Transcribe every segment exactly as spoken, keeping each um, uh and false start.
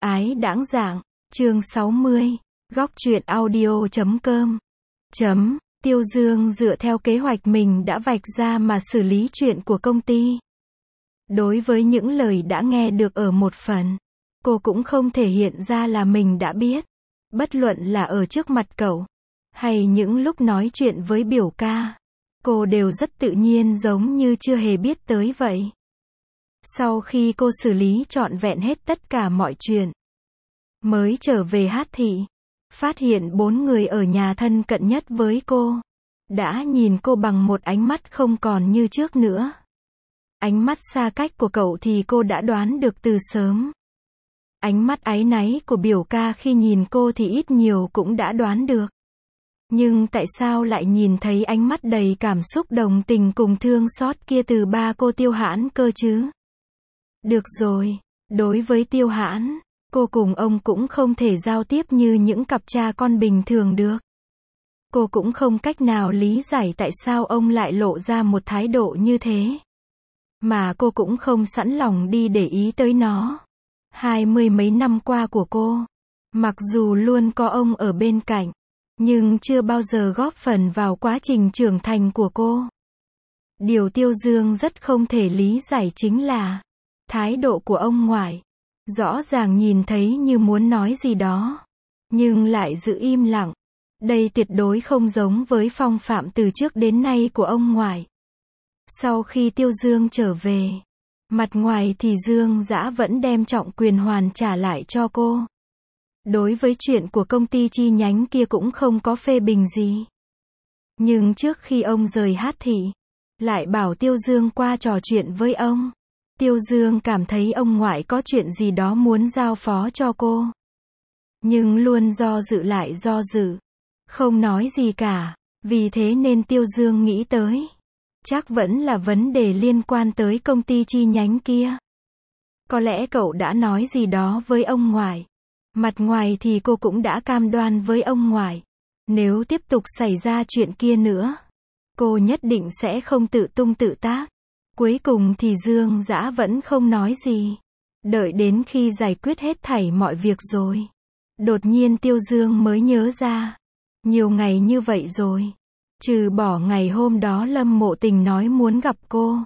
ái đãng dạng, chương sáu mươi, góc truyện audio chấm com. Chấm, Tiêu Dương dựa theo kế hoạch mình đã vạch ra mà xử lý chuyện của công ty. Đối với những lời đã nghe được ở một phần, cô cũng không thể hiện ra là mình đã biết. Bất luận là ở trước mặt cậu, hay những lúc nói chuyện với biểu ca, cô đều rất tự nhiên giống như chưa hề biết tới vậy. Sau khi cô xử lý trọn vẹn hết tất cả mọi chuyện, mới trở về Hát Thị, phát hiện bốn người ở nhà thân cận nhất với cô đã nhìn cô bằng một ánh mắt không còn như trước nữa. Ánh mắt xa cách của cậu thì cô đã đoán được từ sớm. Ánh mắt áy náy của biểu ca khi nhìn cô thì ít nhiều cũng đã đoán được. Nhưng tại sao lại nhìn thấy ánh mắt đầy cảm xúc đồng tình cùng thương xót kia từ ba cô Tiêu Hãn cơ chứ? Được rồi, đối với Tiêu Hãn, cô cùng ông cũng không thể giao tiếp như những cặp cha con bình thường được. Cô cũng không cách nào lý giải tại sao ông lại lộ ra một thái độ như thế. Mà cô cũng không sẵn lòng đi để ý tới nó. Hai mươi mấy năm qua của cô, mặc dù luôn có ông ở bên cạnh, nhưng chưa bao giờ góp phần vào quá trình trưởng thành của cô. Điều Tiêu Dương rất không thể lý giải chính là thái độ của ông ngoại. Rõ ràng nhìn thấy như muốn nói gì đó, nhưng lại giữ im lặng. Đây tuyệt đối không giống với phong phạm từ trước đến nay của ông ngoại. Sau khi Tiêu Dương trở về, mặt ngoài thì Dương Dã vẫn đem trọng quyền hoàn trả lại cho cô. Đối với chuyện của công ty chi nhánh kia cũng không có phê bình gì. Nhưng trước khi ông rời Hát Thị, lại bảo Tiêu Dương qua trò chuyện với ông. Tiêu Dương cảm thấy ông ngoại có chuyện gì đó muốn giao phó cho cô. Nhưng luôn do dự lại do dự. Không nói gì cả. Vì thế nên Tiêu Dương nghĩ tới. Chắc vẫn là vấn đề liên quan tới công ty chi nhánh kia. Có lẽ cậu đã nói gì đó với ông ngoại. Mặt ngoài thì cô cũng đã cam đoan với ông ngoại. Nếu tiếp tục xảy ra chuyện kia nữa, cô nhất định sẽ không tự tung tự tác. Cuối cùng thì Dương Dã vẫn không nói gì. Đợi đến khi giải quyết hết thảy mọi việc rồi, đột nhiên Tiêu Dương mới nhớ ra. Nhiều ngày như vậy rồi, trừ bỏ ngày hôm đó Lâm Mộ Tình nói muốn gặp cô,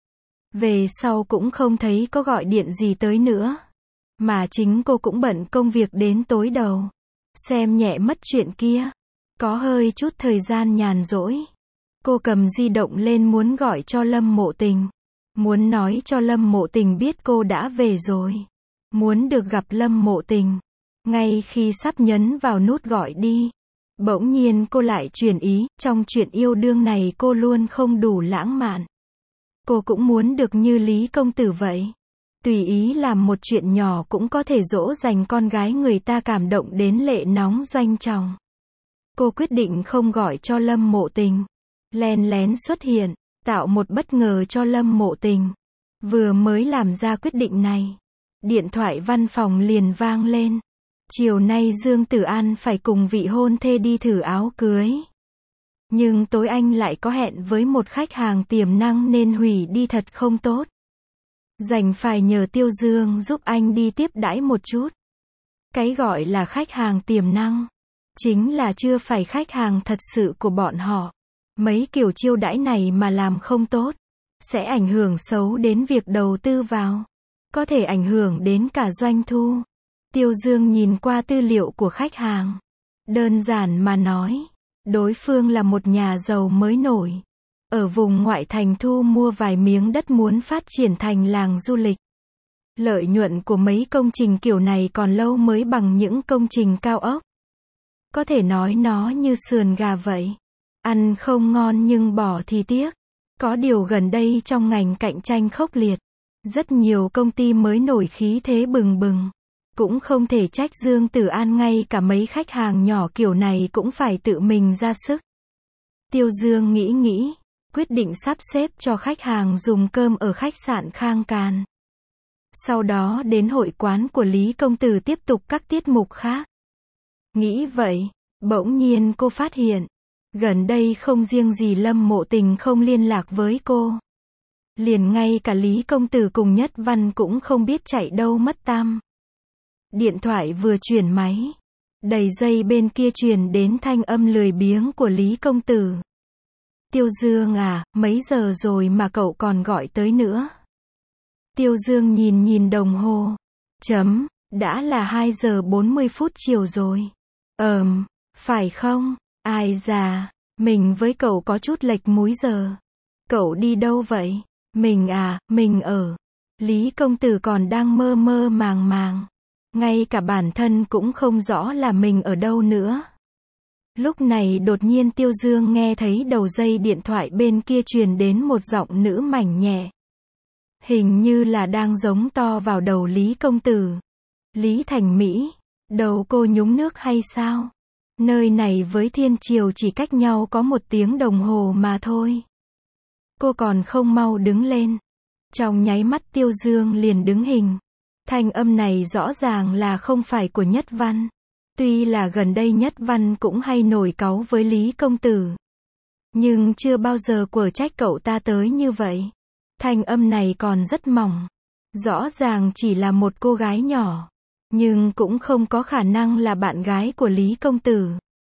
về sau cũng không thấy có gọi điện gì tới nữa. Mà chính cô cũng bận công việc đến tối đầu. Xem nhẹ mất chuyện kia. Có hơi chút thời gian nhàn rỗi, cô cầm di động lên muốn gọi cho Lâm Mộ Tình. Muốn nói cho Lâm Mộ Tình biết cô đã về rồi. Muốn được gặp Lâm Mộ Tình. Ngay khi sắp nhấn vào nút gọi đi, bỗng nhiên cô lại chuyển ý. Trong chuyện yêu đương này cô luôn không đủ lãng mạn. Cô cũng muốn được như Lý công tử vậy. Tùy ý làm một chuyện nhỏ cũng có thể dỗ dành con gái người ta cảm động đến lệ nóng doanh trọng. Cô quyết định không gọi cho Lâm Mộ Tình. Len lén xuất hiện, tạo một bất ngờ cho Lâm Mộ Tình. Vừa mới làm ra quyết định này, điện thoại văn phòng liền vang lên. Chiều nay Dương Tử An phải cùng vị hôn thê đi thử áo cưới. Nhưng tối anh lại có hẹn với một khách hàng tiềm năng nên hủy đi thật không tốt. Dành phải nhờ Tiêu Dương giúp anh đi tiếp đãi một chút. Cái gọi là khách hàng tiềm năng, chính là chưa phải khách hàng thật sự của bọn họ. Mấy kiểu chiêu đãi này mà làm không tốt, sẽ ảnh hưởng xấu đến việc đầu tư vào. Có thể ảnh hưởng đến cả doanh thu. Tiêu Dương nhìn qua tư liệu của khách hàng. Đơn giản mà nói, đối phương là một nhà giàu mới nổi. Ở vùng ngoại thành thu mua vài miếng đất muốn phát triển thành làng du lịch. Lợi nhuận của mấy công trình kiểu này còn lâu mới bằng những công trình cao ốc. Có thể nói nó như sườn gà vậy. Ăn không ngon nhưng bỏ thì tiếc. Có điều gần đây trong ngành cạnh tranh khốc liệt, rất nhiều công ty mới nổi khí thế bừng bừng. Cũng không thể trách Dương Tử An, ngay cả mấy khách hàng nhỏ kiểu này cũng phải tự mình ra sức. Tiêu Dương nghĩ nghĩ, quyết định sắp xếp cho khách hàng dùng cơm ở khách sạn Khang Càn. Sau đó đến hội quán của Lý công tử tiếp tục các tiết mục khác. Nghĩ vậy, bỗng nhiên cô phát hiện, gần đây không riêng gì Lâm Mộ Tình không liên lạc với cô. Liền ngay cả Lý công tử cùng Nhất Văn cũng không biết chạy đâu mất tăm. Điện thoại vừa chuyển máy, đầy dây bên kia truyền đến thanh âm lười biếng của Lý công tử. Tiêu Dương à, mấy giờ rồi mà cậu còn gọi tới nữa? Tiêu Dương nhìn nhìn đồng hồ. Chấm, đã là hai giờ bốn mươi phút chiều rồi. Ờm, phải không? Ai già, mình với cậu có chút lệch múi giờ. Cậu đi đâu vậy? Mình à, mình ở. Lý công tử còn đang mơ mơ màng màng. Ngay cả bản thân cũng không rõ là mình ở đâu nữa. Lúc này đột nhiên Tiêu Dương nghe thấy đầu dây điện thoại bên kia truyền đến một giọng nữ mảnh nhẹ. Hình như là đang giống to vào đầu Lý công tử. Lý Thành Mỹ, đầu cô nhúng nước hay sao? Nơi này với Thiên Triều chỉ cách nhau có một tiếng đồng hồ mà thôi. Cô còn không mau đứng lên. Trong nháy mắt Tiêu Dương liền đứng hình. Thanh âm này rõ ràng là không phải của Nhất Văn. Tuy là gần đây Nhất Văn cũng hay nổi cáu với Lý công tử, nhưng chưa bao giờ quở trách cậu ta tới như vậy. Thanh âm này còn rất mỏng. Rõ ràng chỉ là một cô gái nhỏ, nhưng cũng không có khả năng là bạn gái của Lý công tử.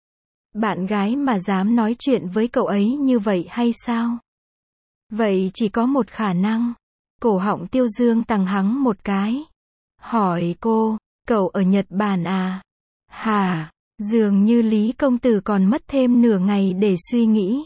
Bạn gái mà dám nói chuyện với cậu ấy như vậy hay sao? Vậy chỉ có một khả năng. Cổ họng Tiêu Dương tằng hắng một cái. Hỏi cô, cậu ở Nhật Bản à? Hả? Dường như Lý công tử còn mất thêm nửa ngày để suy nghĩ.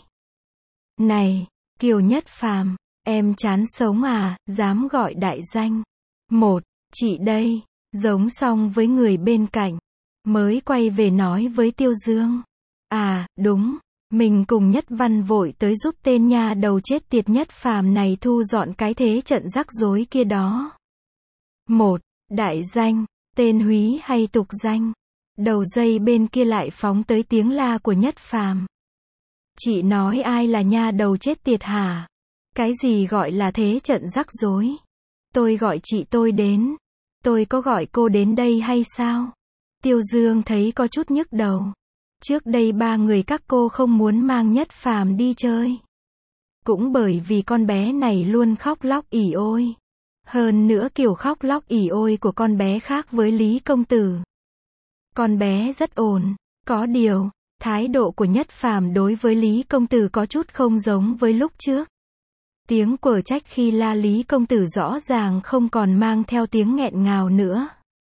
Này, Kiều Nhất Phàm, em chán sống à, dám gọi đại danh. Một, chị đây, giống xong với người bên cạnh. Mới quay về nói với Tiêu Dương. À, đúng, mình cùng Nhất Văn vội tới giúp tên nha đầu chết tiệt Nhất Phàm này thu dọn cái thế trận rắc rối kia đó. Một, đại danh, tên húy hay tục danh. Đầu dây bên kia lại phóng tới tiếng la của Nhất Phàm. Chị nói ai là nha đầu chết tiệt hả? Cái gì gọi là thế trận rắc rối? Tôi gọi chị tôi đến. Tôi có gọi cô đến đây hay sao? Tiêu Dương thấy có chút nhức đầu. Trước đây ba người các cô không muốn mang Nhất Phàm đi chơi. Cũng bởi vì con bé này luôn khóc lóc ỉ ôi. Hơn nữa kiểu khóc lóc ỉ ôi của con bé khác với Lý công tử. Con bé rất ổn, có điều, thái độ của Nhất Phàm đối với Lý công tử có chút không giống với lúc trước. Tiếng quở trách khi la Lý công tử rõ ràng không còn mang theo tiếng nghẹn ngào nữa.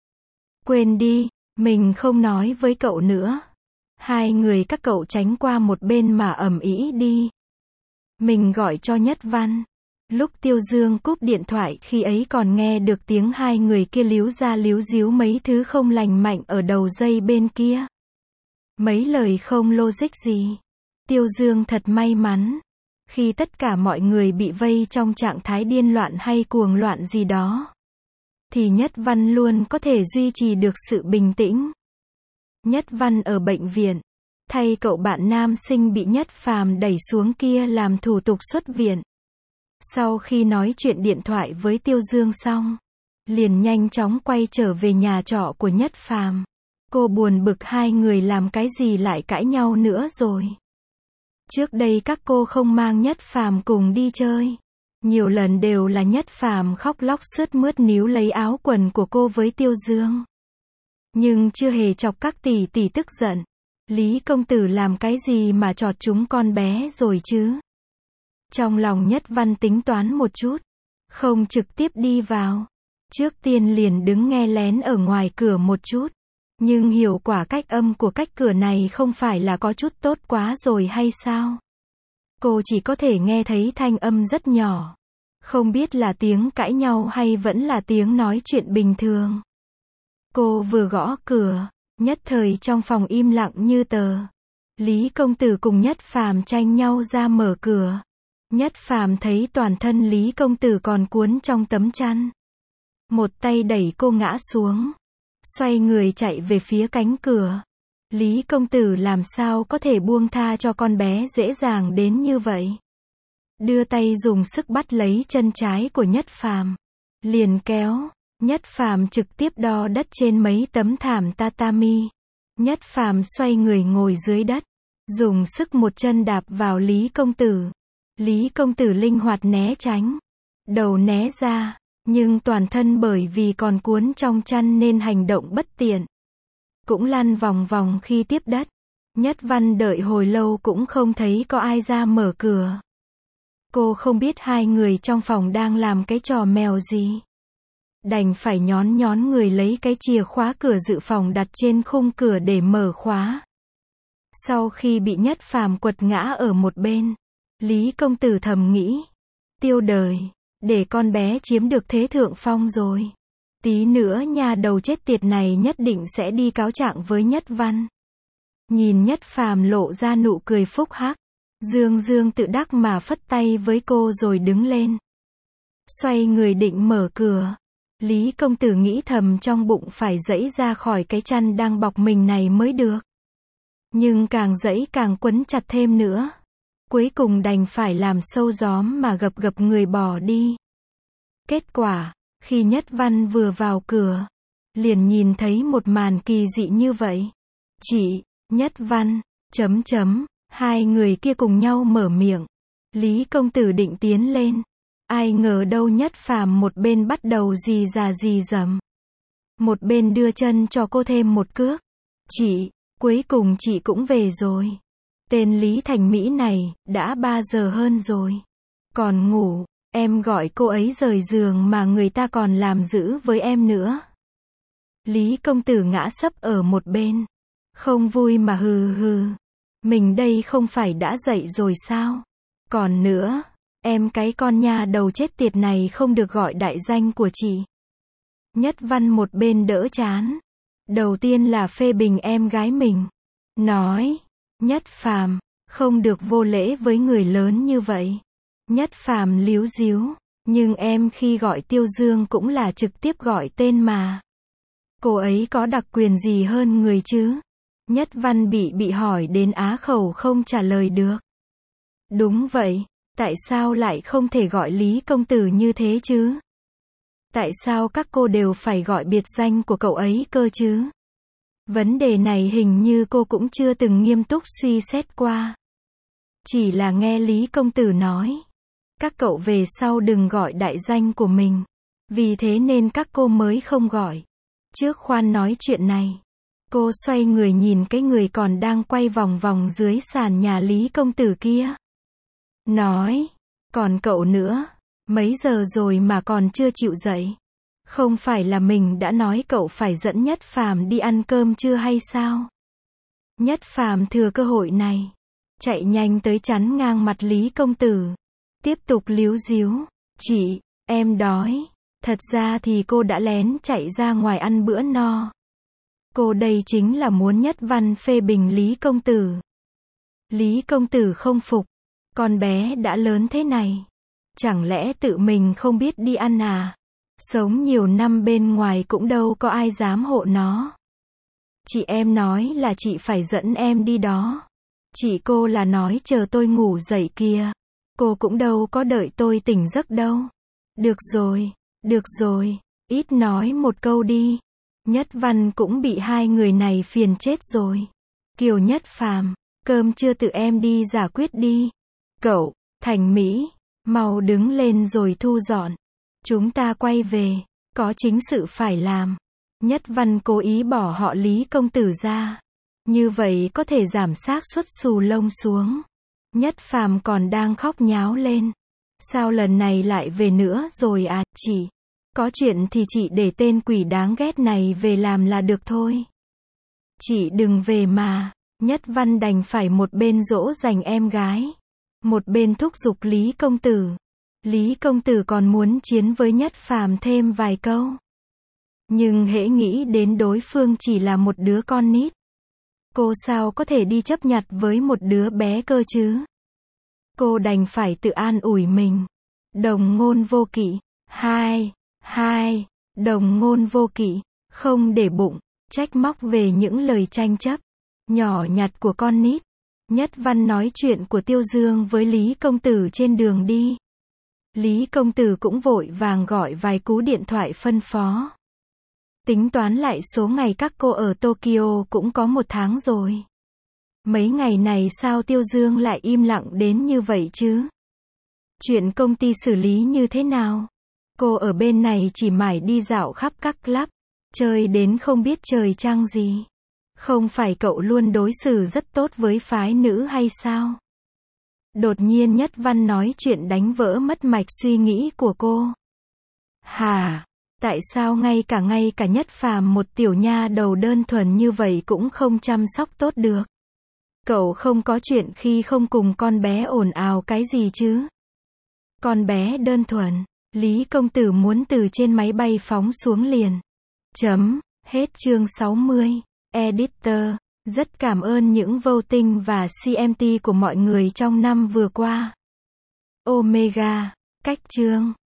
Quên đi, mình không nói với cậu nữa. Hai người các cậu tránh qua một bên mà ầm ĩ đi. Mình gọi cho Nhất Văn. Lúc Tiêu Dương cúp điện thoại khi ấy còn nghe được tiếng hai người kia líu ra líu díu mấy thứ không lành mạnh ở đầu dây bên kia. Mấy lời không logic gì. Tiêu Dương thật may mắn. Khi tất cả mọi người bị vây trong trạng thái điên loạn hay cuồng loạn gì đó, thì Nhất Văn luôn có thể duy trì được sự bình tĩnh. Nhất Văn ở bệnh viện, thay cậu bạn nam sinh bị Nhất Phàm đẩy xuống kia làm thủ tục xuất viện. Sau khi nói chuyện điện thoại với Tiêu Dương xong, liền nhanh chóng quay trở về nhà trọ của Nhất Phàm. Cô buồn bực hai người làm cái gì lại cãi nhau nữa rồi. Trước đây các cô không mang Nhất Phàm cùng đi chơi. Nhiều lần đều là Nhất Phàm khóc lóc sướt mướt níu lấy áo quần của cô với Tiêu Dương. Nhưng chưa hề chọc các tỷ tỷ tức giận. Lý công tử làm cái gì mà chọt chúng con bé rồi chứ? Trong lòng Nhất Văn tính toán một chút, không trực tiếp đi vào. Trước tiên liền đứng nghe lén ở ngoài cửa một chút. Nhưng hiệu quả cách âm của cách cửa này không phải là có chút tốt quá rồi hay sao? Cô chỉ có thể nghe thấy thanh âm rất nhỏ. Không biết là tiếng cãi nhau hay vẫn là tiếng nói chuyện bình thường. Cô vừa gõ cửa, nhất thời trong phòng im lặng như tờ. Lý công tử cùng Nhất Phàm tranh nhau ra mở cửa. Nhất Phàm thấy toàn thân Lý công tử còn cuốn trong tấm chăn. Một tay đẩy cô ngã xuống. Xoay người chạy về phía cánh cửa. Lý công tử làm sao có thể buông tha cho con bé dễ dàng đến như vậy. Đưa tay dùng sức bắt lấy chân trái của Nhất Phàm. Liền kéo. Nhất Phàm trực tiếp đo đất trên mấy tấm thảm tatami. Nhất Phàm xoay người ngồi dưới đất. Dùng sức một chân đạp vào Lý công tử. Lý công tử linh hoạt né tránh. Đầu né ra. Nhưng toàn thân bởi vì còn cuốn trong chăn nên hành động bất tiện. Cũng lăn vòng vòng khi tiếp đất. Nhất Văn đợi hồi lâu cũng không thấy có ai ra mở cửa. Cô không biết hai người trong phòng đang làm cái trò mèo gì. Đành phải nhón nhón người lấy cái chìa khóa cửa dự phòng đặt trên khung cửa để mở khóa. Sau khi bị Nhất Phàm quật ngã ở một bên, Lý công tử thầm nghĩ, tiêu đời, để con bé chiếm được thế thượng phong rồi. Tí nữa nhà đầu chết tiệt này nhất định sẽ đi cáo trạng với Nhất Văn. Nhìn Nhất Phàm lộ ra nụ cười phúc hắc, Dương Dương tự đắc mà phất tay với cô rồi đứng lên. Xoay người định mở cửa. Lý công tử nghĩ thầm trong bụng phải giãy ra khỏi cái chăn đang bọc mình này mới được. Nhưng càng giãy càng quấn chặt thêm nữa. Cuối cùng đành phải làm sâu gióm mà gập gập người bỏ đi. Kết quả, khi Nhất Văn vừa vào cửa, liền nhìn thấy một màn kỳ dị như vậy. Chị, Nhất Văn, chấm chấm, hai người kia cùng nhau mở miệng. Lý công tử định tiến lên. Ai ngờ đâu Nhất Phàm một bên bắt đầu rì rà rì rầm. Một bên đưa chân cho cô thêm một cước. Chị, cuối cùng chị cũng về rồi. Tên Lý Thành Mỹ này, đã ba giờ hơn rồi. Còn ngủ, em gọi cô ấy rời giường mà người ta còn làm dữ với em nữa. Lý công tử ngã sấp ở một bên. Không vui mà hừ hừ. Mình đây không phải đã dậy rồi sao? Còn nữa, em cái con nha đầu chết tiệt này không được gọi đại danh của chị. Nhất Văn một bên đỡ chán. Đầu tiên là phê bình em gái mình. Nói, Nhất Phàm, không được vô lễ với người lớn như vậy. Nhất Phàm líu díu, nhưng em khi gọi Tiêu Dương cũng là trực tiếp gọi tên mà. Cô ấy có đặc quyền gì hơn người chứ? Nhất Văn bị bị hỏi đến á khẩu không trả lời được. Đúng vậy, tại sao lại không thể gọi Lý công tử như thế chứ? Tại sao các cô đều phải gọi biệt danh của cậu ấy cơ chứ? Vấn đề này hình như cô cũng chưa từng nghiêm túc suy xét qua. Chỉ là nghe Lý công tử nói, các cậu về sau đừng gọi đại danh của mình. Vì thế nên các cô mới không gọi. Trước khoan nói chuyện này, cô xoay người nhìn cái người còn đang quay vòng vòng dưới sàn nhà Lý công tử kia. Nói, còn cậu nữa, mấy giờ rồi mà còn chưa chịu dậy? Không phải là mình đã nói cậu phải dẫn Nhất Phàm đi ăn cơm chưa hay sao? Nhất Phàm thừa cơ hội này, chạy nhanh tới chắn ngang mặt Lý công tử. Tiếp tục líu díu, chị, em đói. Thật ra thì cô đã lén chạy ra ngoài ăn bữa no. Cô đây chính là muốn Nhất Văn phê bình Lý công tử. Lý công tử không phục. Con bé đã lớn thế này. Chẳng lẽ tự mình không biết đi ăn à? Sống nhiều năm bên ngoài cũng đâu có ai dám hộ nó. Chị em nói là chị phải dẫn em đi đó. Chị cô là nói chờ tôi ngủ dậy kìa. Cô cũng đâu có đợi tôi tỉnh giấc đâu. Được rồi, được rồi, ít nói một câu đi. Nhất Văn cũng bị hai người này phiền chết rồi. Kiều Nhất Phàm, cơm chưa tự em đi giải quyết đi. Cậu, Thành Mỹ, mau đứng lên rồi thu dọn. Chúng ta quay về, có chính sự phải làm. Nhất Văn cố ý bỏ họ Lý công tử ra. Như vậy có thể giảm xác suất xù lông xuống. Nhất Phàm còn đang khóc nháo lên. Sao lần này lại về nữa rồi à, chị? Có chuyện thì chị để tên quỷ đáng ghét này về làm là được thôi. Chị đừng về mà. Nhất Văn đành phải một bên dỗ dành em gái, một bên thúc giục Lý công tử. Lý công tử còn muốn chiến với Nhất Phàm thêm vài câu. Nhưng hễ nghĩ đến đối phương chỉ là một đứa con nít, cô sao có thể đi chấp nhặt với một đứa bé cơ chứ? Cô đành phải tự an ủi mình. Đồng ngôn vô kỵ. Hai, hai, đồng ngôn vô kỵ. Không để bụng, trách móc về những lời tranh chấp nhỏ nhặt của con nít. Nhất Văn nói chuyện của Tiêu Dương với Lý công tử trên đường đi. Lý công tử cũng vội vàng gọi vài cú điện thoại phân phó. Tính toán lại số ngày các cô ở Tokyo cũng có một tháng rồi. Mấy ngày này sao Tiêu Dương lại im lặng đến như vậy chứ? Chuyện công ty xử lý như thế nào? Cô ở bên này chỉ mải đi dạo khắp các club, chơi đến không biết trời trăng gì. Không phải cậu luôn đối xử rất tốt với phái nữ hay sao? Đột nhiên Nhất Văn nói chuyện đánh vỡ mất mạch suy nghĩ của cô. Hả? Tại sao ngay cả ngay cả Nhất Phàm một tiểu nha đầu đơn thuần như vậy cũng không chăm sóc tốt được? Cậu không có chuyện khi không cùng con bé ồn ào cái gì chứ? Con bé đơn thuần. Lý công tử muốn từ trên máy bay phóng xuống liền. Chấm. Hết chương sáu mươi. Editor. Rất cảm ơn những voting và xê em tê của mọi người trong năm vừa qua. Omega. Cách chương.